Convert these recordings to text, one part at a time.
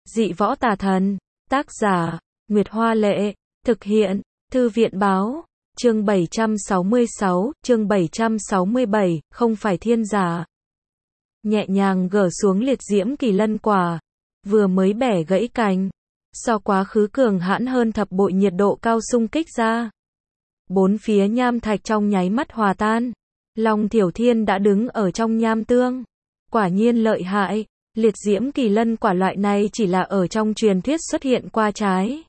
Dị võ tà thần. Tác giả, Nguyệt Hoa Lệ. Thực hiện, Thư viện Báo. Chương 766, chương 767, không phải thiên giả. Nhẹ nhàng gỡ xuống liệt diễm kỳ lân quả. Vừa mới bẻ gãy cành. So quá khứ cường hãn hơn thập bội nhiệt độ cao xung kích ra. Bốn phía nham thạch trong nháy mắt hòa tan. Long Thiểu Thiên đã đứng ở trong nham tương. Quả nhiên lợi hại. Liệt diễm kỳ lân quả loại này chỉ là ở trong truyền thuyết xuất hiện qua trái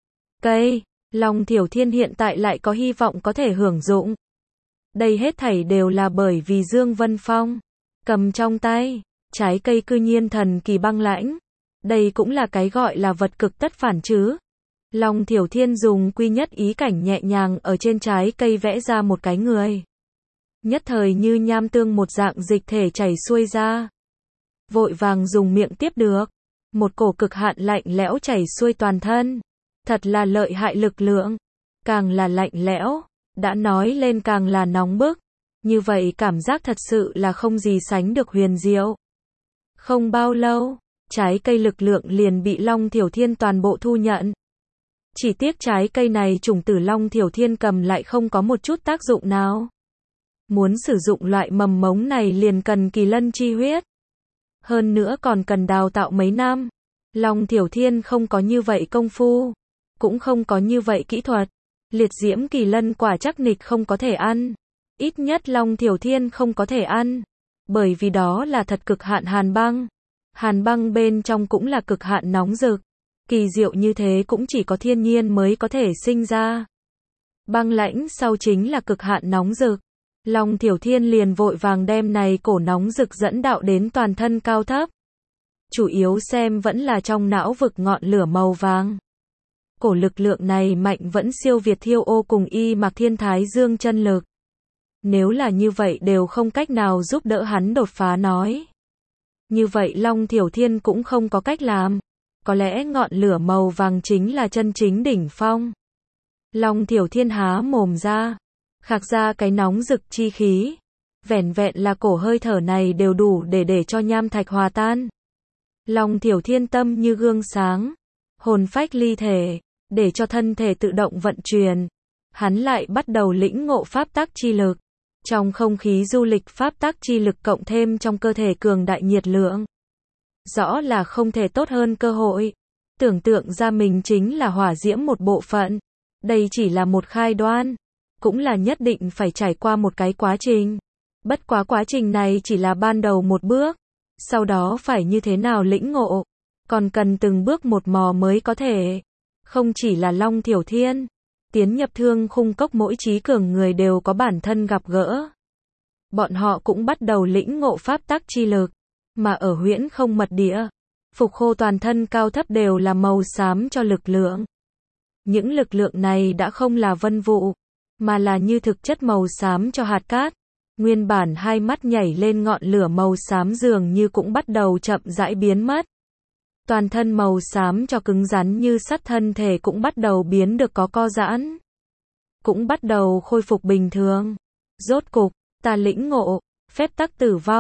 cây. Long Thiểu Thiên hiện tại lại có hy vọng có thể hưởng dụng. Đây hết thảy đều là bởi vì Dương Vân Phong cầm trong tay trái cây cư nhiên thần kỳ băng lãnh. Đây cũng là cái gọi là vật cực tất phản chứ. Long Thiểu Thiên dùng quy nhất ý cảnh nhẹ nhàng ở trên trái cây vẽ ra một cái người. Nhất thời như nham tương một dạng dịch thể chảy xuôi ra. Vội vàng dùng miệng tiếp được. Một cổ cực hạn lạnh lẽo chảy xuôi toàn thân. Thật là lợi hại lực lượng. Càng là lạnh lẽo, đã nói lên càng là nóng bức. Như vậy cảm giác thật sự là không gì sánh được huyền diệu. Không bao lâu, trái cây lực lượng liền bị Long Thiểu Thiên toàn bộ thu nhận. Chỉ tiếc trái cây này chủng tử Long Thiểu Thiên cầm lại không có một chút tác dụng nào. Muốn sử dụng loại mầm mống này liền cần kỳ lân chi huyết. Hơn nữa còn cần đào tạo mấy năm. Long Thiểu Thiên không có như vậy công phu. Cũng không có như vậy kỹ thuật. Liệt diễm kỳ lân quả chắc nịch không có thể ăn. Ít nhất Long Thiểu Thiên không có thể ăn. Bởi vì đó là thật cực hạn hàn băng. Hàn băng bên trong cũng là cực hạn nóng rực. Kỳ diệu như thế cũng chỉ có thiên nhiên mới có thể sinh ra. Băng lãnh sau chính là cực hạn nóng rực. Long Thiểu Thiên liền vội vàng đem này cổ nóng rực dẫn đạo đến toàn thân cao thấp. Chủ yếu xem vẫn là trong não vực ngọn lửa màu vàng. Cổ lực lượng này mạnh vẫn siêu việt Thiêu Ô cùng Y Mạc Thiên Thái Dương chân lực. Nếu là như vậy đều không cách nào giúp đỡ hắn đột phá nói. Như vậy Long Thiểu Thiên cũng không có cách làm. Có lẽ ngọn lửa màu vàng chính là chân chính đỉnh phong. Long Thiểu Thiên há mồm ra. Khạc ra cái nóng rực chi khí. Vẻn vẹn là cổ hơi thở này đều đủ để cho nham thạch hòa tan. Long Thiểu Thiên tâm như gương sáng. Hồn phách ly thể. Để cho thân thể tự động vận chuyển. Hắn lại bắt đầu lĩnh ngộ pháp tắc chi lực. Trong không khí du lịch pháp tắc chi lực cộng thêm trong cơ thể cường đại nhiệt lượng. Rõ là không thể tốt hơn cơ hội. Tưởng tượng ra mình chính là hỏa diễm một bộ phận. Đây chỉ là một khai đoan. Cũng là nhất định phải trải qua một cái quá trình. Bất quá quá trình này chỉ là ban đầu một bước. Sau đó phải như thế nào lĩnh ngộ. Còn cần từng bước một mò mới có thể. Không chỉ là Long Thiểu Thiên. Tiến nhập Thương Khung Cốc mỗi trí cường người đều có bản thân gặp gỡ. Bọn họ cũng bắt đầu lĩnh ngộ pháp tắc chi lực. Mà ở huyễn không mật địa. Phục khô toàn thân cao thấp đều là màu xám cho lực lượng. Những lực lượng này đã không là vân vụ. Mà là như thực chất màu xám cho hạt cát. Nguyên bản hai mắt nhảy lên ngọn lửa màu xám dường như cũng bắt đầu chậm rãi biến mất. Toàn thân màu xám cho cứng rắn như sắt thân thể cũng bắt đầu biến được có co giãn. Cũng bắt đầu khôi phục bình thường. Rốt cục, ta lĩnh ngộ, phép tắc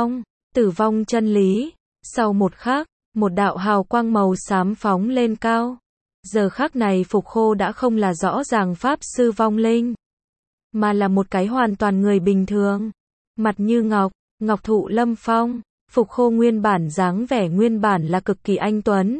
tử vong chân lý. Sau một khắc, một đạo hào quang màu xám phóng lên cao. Giờ khắc này Phục Khô đã không là rõ ràng pháp sư vong linh. Mà là một cái hoàn toàn người bình thường. Mặt như ngọc, ngọc thụ lâm phong. Phục Khô nguyên bản dáng vẻ nguyên bản là cực kỳ anh tuấn.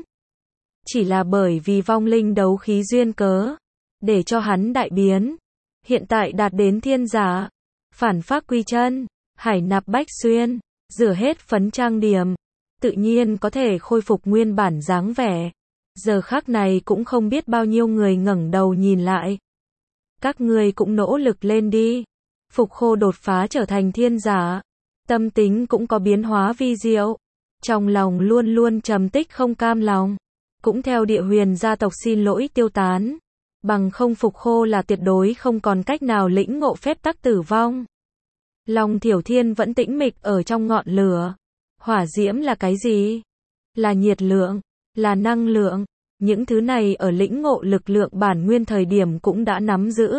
Chỉ là bởi vì vong linh đấu khí duyên cớ. Để cho hắn đại biến. Hiện tại đạt đến thiên giả. Phản phác quy chân. Hải nạp bách xuyên. Rửa hết phấn trang điểm. Tự nhiên có thể khôi phục nguyên bản dáng vẻ. Giờ khắc này cũng không biết bao nhiêu người ngẩng đầu nhìn lại. Các ngươi cũng nỗ lực lên đi. Phục Khô đột phá trở thành thiên giả. Tâm tính cũng có biến hóa vi diệu. Trong lòng luôn luôn trầm tích không cam lòng. Cũng theo địa huyền gia tộc xin lỗi tiêu tán. Bằng không Phục Khô là tuyệt đối không còn cách nào lĩnh ngộ phép tắc tử vong. Long Thiểu Thiên vẫn tĩnh mịch ở trong ngọn lửa. Hỏa diễm là cái gì? Là nhiệt lượng, là năng lượng. Những thứ này ở lĩnh ngộ lực lượng bản nguyên thời điểm cũng đã nắm giữ.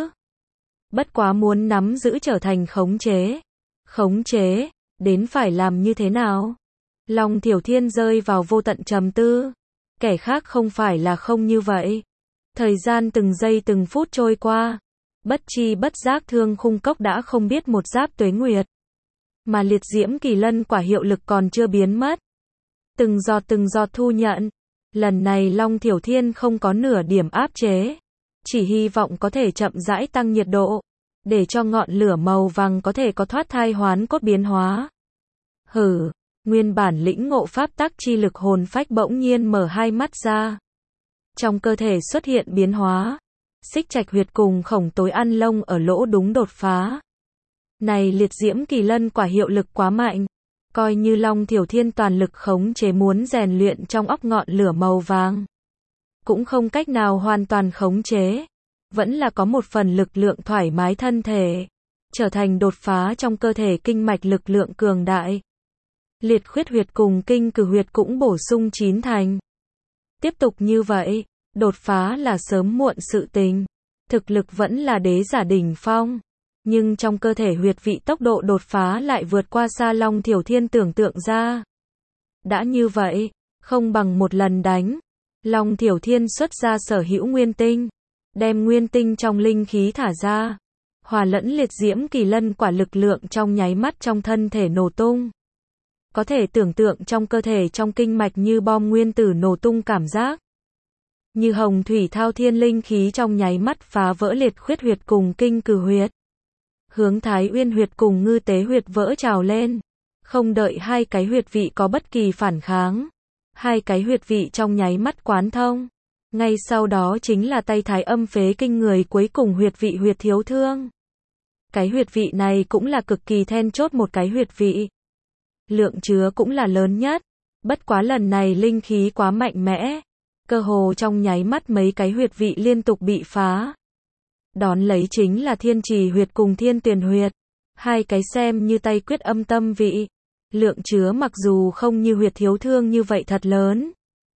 Bất quá muốn nắm giữ trở thành khống chế. Khống chế, đến phải làm như thế nào? Long Thiểu Thiên rơi vào vô tận trầm tư. Kẻ khác không phải là không như vậy. Thời gian từng giây từng phút trôi qua. Bất chi bất giác Thương Khung Cốc đã không biết một giáp tuế nguyệt. Mà liệt diễm kỳ lân quả hiệu lực còn chưa biến mất. Từng giọt thu nhận. Lần này Long Thiểu Thiên không có nửa điểm áp chế. Chỉ hy vọng có thể chậm rãi tăng nhiệt độ. Để cho ngọn lửa màu vàng có thể có thoát thai hoán cốt biến hóa. Nguyên bản lĩnh ngộ pháp tắc chi lực hồn phách bỗng nhiên mở hai mắt ra. Trong cơ thể xuất hiện biến hóa. Xích Trạch huyệt cùng Khổng Tối Ăn Lông ở lỗ đúng đột phá. Này liệt diễm kỳ lân quả hiệu lực quá mạnh. Coi như Long Thiểu Thiên toàn lực khống chế muốn rèn luyện trong óc ngọn lửa màu vàng. Cũng không cách nào hoàn toàn khống chế. Vẫn là có một phần lực lượng thoải mái thân thể. Trở thành đột phá trong cơ thể kinh mạch lực lượng cường đại. Liệt khuyết huyệt cùng kinh cử huyệt cũng bổ sung 9 thành. Tiếp tục như vậy, đột phá là sớm muộn sự tình. Thực lực vẫn là đế giả đỉnh phong. Nhưng trong cơ thể huyệt vị tốc độ đột phá lại vượt qua xa Long Thiểu Thiên tưởng tượng ra. Đã như vậy, không bằng một lần đánh. Long Thiểu Thiên xuất ra sở hữu nguyên tinh. Đem nguyên tinh trong linh khí thả ra. Hòa lẫn liệt diễm kỳ lân quả lực lượng trong nháy mắt trong thân thể nổ tung. Có thể tưởng tượng trong cơ thể trong kinh mạch như bom nguyên tử nổ tung cảm giác. Như hồng thủy thao thiên linh khí trong nháy mắt phá vỡ liệt khuyết huyệt cùng kinh cử huyệt. Hướng Thái Uyên huyệt cùng Ngư Tế huyệt vỡ trào lên. Không đợi hai cái huyệt vị có bất kỳ phản kháng. Hai cái huyệt vị trong nháy mắt quán thông. Ngay sau đó chính là tay Thái Âm Phế Kinh người cuối cùng huyệt vị huyệt thiếu thương. Cái huyệt vị này cũng là cực kỳ then chốt một cái huyệt vị. Lượng chứa cũng là lớn nhất. Bất quá lần này linh khí quá mạnh mẽ. Cơ hồ trong nháy mắt mấy cái huyệt vị liên tục bị phá. Đón lấy chính là Thiên Trì huyệt cùng Thiên Tuyền huyệt. Hai cái xem như tay quyết âm tâm vị. Lượng chứa mặc dù không như huyệt thiếu thương như vậy thật lớn.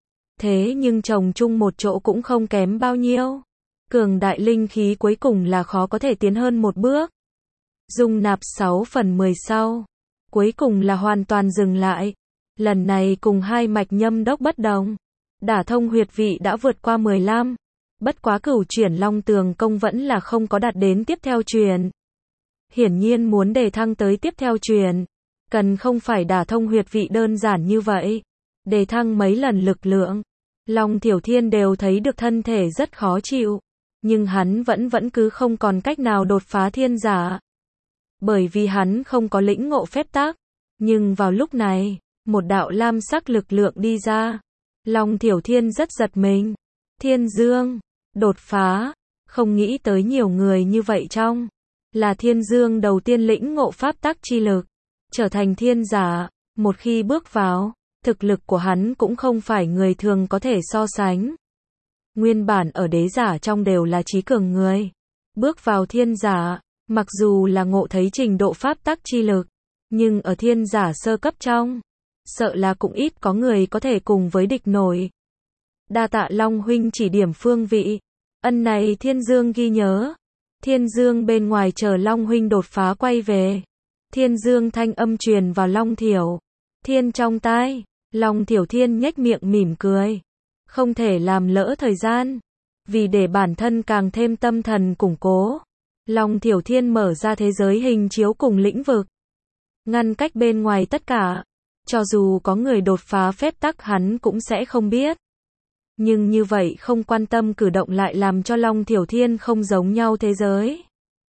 Thế nhưng chồng chung một chỗ cũng không kém bao nhiêu. Cường đại linh khí cuối cùng là khó có thể tiến hơn một bước. Dung nạp 6/10 sau. Cuối cùng là hoàn toàn dừng lại. Lần này cùng hai mạch nhâm đốc bất đồng. Đả thông huyệt vị đã vượt qua 15. Bất quá cửu chuyển long tường công vẫn là không có đạt đến tiếp theo truyền. Hiển nhiên muốn đề thăng tới tiếp theo truyền. Cần không phải đả thông huyệt vị đơn giản như vậy. Đề thăng mấy lần lực lượng. Long Thiểu Thiên đều thấy được thân thể rất khó chịu. Nhưng hắn vẫn cứ không còn cách nào đột phá thiên giả. Bởi vì hắn không có lĩnh ngộ phép tắc. Nhưng vào lúc này, một đạo lam sắc lực lượng đi ra. Long Thiểu Thiên rất giật mình. Thiên Dương, đột phá. Không nghĩ tới nhiều người như vậy trong. Là Thiên Dương đầu tiên lĩnh ngộ pháp tắc chi lực. Trở thành thiên giả. Một khi bước vào, thực lực của hắn cũng không phải người thường có thể so sánh. Nguyên bản ở đế giả trong đều là trí cường người. Bước vào thiên giả, mặc dù là ngộ thấy trình độ pháp tắc chi lực, nhưng ở thiên giả sơ cấp trong, sợ là cũng ít có người có thể cùng với địch nổi. Đa tạ Long huynh chỉ điểm phương vị. Ân này Thiên Dương ghi nhớ. Thiên Dương bên ngoài chờ Long huynh đột phá quay về. Thiên Dương thanh âm truyền vào Long Thiểu Thiên trong tai. Long Thiểu Thiên nhếch miệng mỉm cười. Không thể làm lỡ thời gian. Vì để bản thân càng thêm tâm thần củng cố. Long Thiểu Thiên mở ra thế giới hình chiếu cùng lĩnh vực. Ngăn cách bên ngoài tất cả. Cho dù có người đột phá phép tắc hắn cũng sẽ không biết. Nhưng như vậy không quan tâm cử động lại làm cho Long Thiểu Thiên không giống nhau thế giới.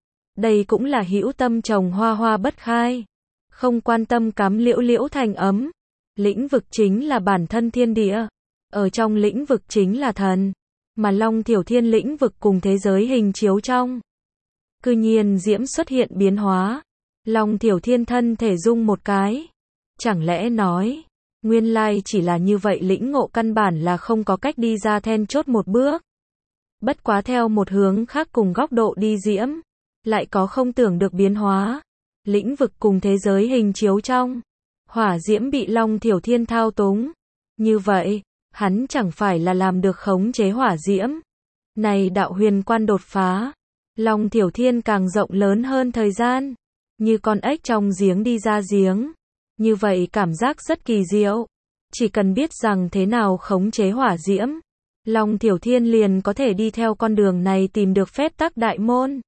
Đây cũng là hữu tâm trồng hoa hoa bất khai. Không quan tâm cắm liễu liễu thành ấm. Lĩnh vực chính là bản thân thiên địa. Ở trong lĩnh vực chính là thần. Mà Long Thiểu Thiên lĩnh vực cùng thế giới hình chiếu trong. Cư nhiên diễm xuất hiện biến hóa. Long Thiểu Thiên thân thể rung một cái. Chẳng lẽ nói, nguyên lai chỉ là như vậy lĩnh ngộ căn bản là không có cách đi ra then chốt một bước. Bất quá theo một hướng khác cùng góc độ đi diễm. Lại có không tưởng được biến hóa. Lĩnh vực cùng thế giới hình chiếu trong. Hỏa diễm bị Long Thiểu Thiên thao túng. Như vậy, hắn chẳng phải là làm được khống chế hỏa diễm. Này đạo huyền quan đột phá. Long Thiểu Thiên càng rộng lớn hơn thời gian. Như con ếch trong giếng đi ra giếng. Như vậy cảm giác rất kỳ diệu. Chỉ cần biết rằng thế nào khống chế hỏa diễm, Long Thiểu Thiên liền có thể đi theo con đường này tìm được phép tắc đại môn.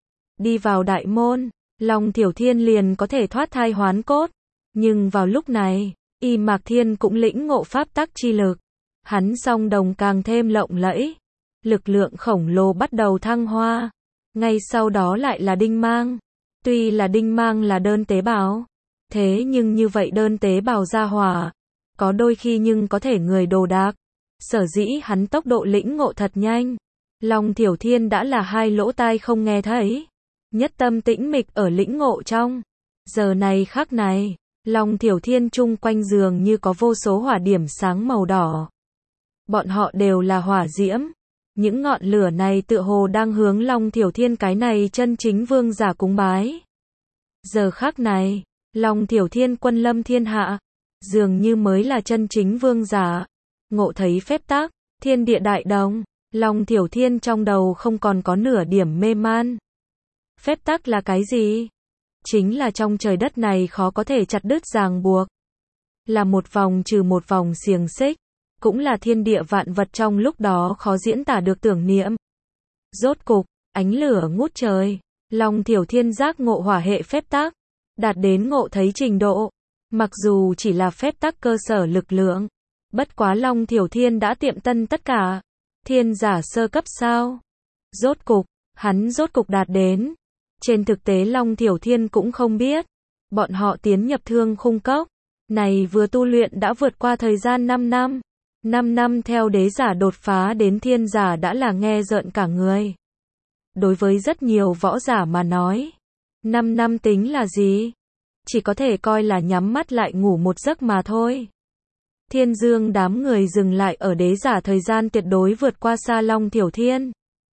Đi vào đại môn, Long Thiểu Thiên liền có thể thoát thai hoán cốt. Nhưng vào lúc này, Y Mạc Thiên cũng lĩnh ngộ pháp tắc chi lực. Hắn song đồng càng thêm lộng lẫy. Lực lượng khổng lồ bắt đầu thăng hoa. Ngay sau đó lại là đinh mang. Tuy là đinh mang là đơn tế bào, thế nhưng như vậy đơn tế bào ra hỏa, có đôi khi nhưng có thể người đồ đạc. Sở dĩ hắn tốc độ lĩnh ngộ thật nhanh. Long Thiểu Thiên đã là hai lỗ tai không nghe thấy. Nhất tâm tĩnh mịch ở lĩnh ngộ trong. Giờ này khắc này, Long Thiểu Thiên chung quanh giường như có vô số hỏa điểm sáng màu đỏ. Bọn họ đều là hỏa diễm. Những ngọn lửa này tựa hồ đang hướng Long Thiểu Thiên cái này chân chính vương giả cúng bái. Giờ khắc này, Long Thiểu Thiên quân lâm thiên hạ, dường như mới là chân chính vương giả. Ngộ thấy phép tắc, thiên địa đại đồng, Long Thiểu Thiên trong đầu không còn có nửa điểm mê man. Phép tắc là cái gì? Chính là trong trời đất này khó có thể chặt đứt ràng buộc. Là một vòng trừ một vòng xiềng xích. Cũng là thiên địa vạn vật trong lúc đó khó diễn tả được tưởng niệm. Rốt cục, ánh lửa ngút trời. Long Thiểu Thiên giác ngộ hỏa hệ phép tắc. Đạt đến ngộ thấy trình độ. Mặc dù chỉ là phép tắc cơ sở lực lượng. Bất quá Long Thiểu Thiên đã tiệm tân tất cả. Thiên giả sơ cấp sao? Rốt cục, hắn rốt cục đạt đến. Trên thực tế Long Thiểu Thiên cũng không biết. Bọn họ tiến nhập thương khung cốc. Này vừa tu luyện đã vượt qua thời gian 5 năm. 5 năm theo đế giả đột phá đến thiên giả đã là nghe rợn cả người. Đối với rất nhiều võ giả mà nói, 5 năm tính là gì? Chỉ có thể coi là nhắm mắt lại ngủ một giấc mà thôi. Thiên Dương đám người dừng lại ở đế giả thời gian tuyệt đối vượt qua xa Long Thiểu Thiên.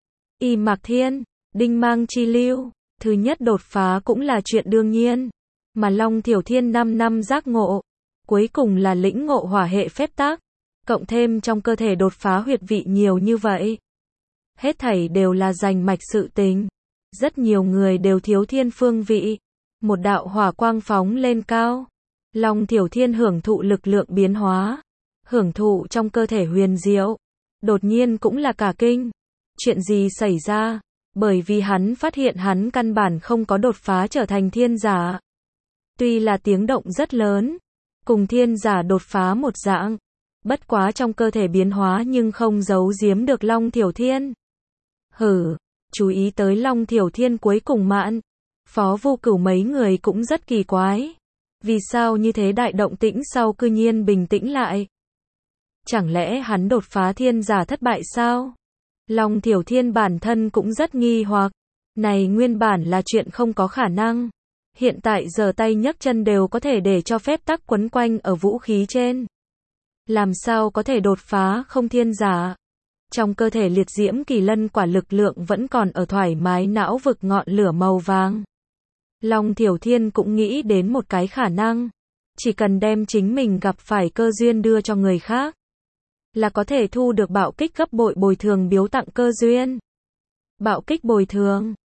Y Mạc Thiên, Đinh Mang Chi Lưu, thứ nhất đột phá cũng là chuyện đương nhiên. Mà Long Thiểu Thiên 5 năm giác ngộ, cuối cùng là lĩnh ngộ hỏa hệ phép tắc. Cộng thêm trong cơ thể đột phá huyệt vị nhiều như vậy. Hết thảy đều là giành mạch sự tình. Rất nhiều người đều thiếu thiên phương vị. Một đạo hỏa quang phóng lên cao. Long Thiểu Thiên hưởng thụ lực lượng biến hóa. Hưởng thụ trong cơ thể huyền diệu. Đột nhiên cũng là cả kinh. Chuyện gì xảy ra? Bởi vì hắn phát hiện hắn căn bản không có đột phá trở thành thiên giả. Tuy là tiếng động rất lớn. Cùng thiên giả đột phá một dạng. Bất quá trong cơ thể biến hóa nhưng không giấu giếm được Long Thiểu Thiên. Chú ý tới Long Thiểu Thiên cuối cùng mạn. Phó Vô Cửu mấy người cũng rất kỳ quái. Vì sao như thế đại động tĩnh sau cư nhiên bình tĩnh lại? Chẳng lẽ hắn đột phá thiên giả thất bại sao? Long Thiểu Thiên bản thân cũng rất nghi hoặc. Này nguyên bản là chuyện không có khả năng. Hiện tại giờ tay nhấc chân đều có thể để cho phép tắc quấn quanh ở vũ khí trên. Làm sao có thể đột phá không thiên giả? Trong cơ thể liệt diễm kỳ lân quả lực lượng vẫn còn ở thoải mái não vực ngọn lửa màu vàng. Long Thiểu Thiên cũng nghĩ đến một cái khả năng. Chỉ cần đem chính mình gặp phải cơ duyên đưa cho người khác. Là có thể thu được bạo kích gấp bội bồi thường biếu tặng cơ duyên. Bạo kích bồi thường.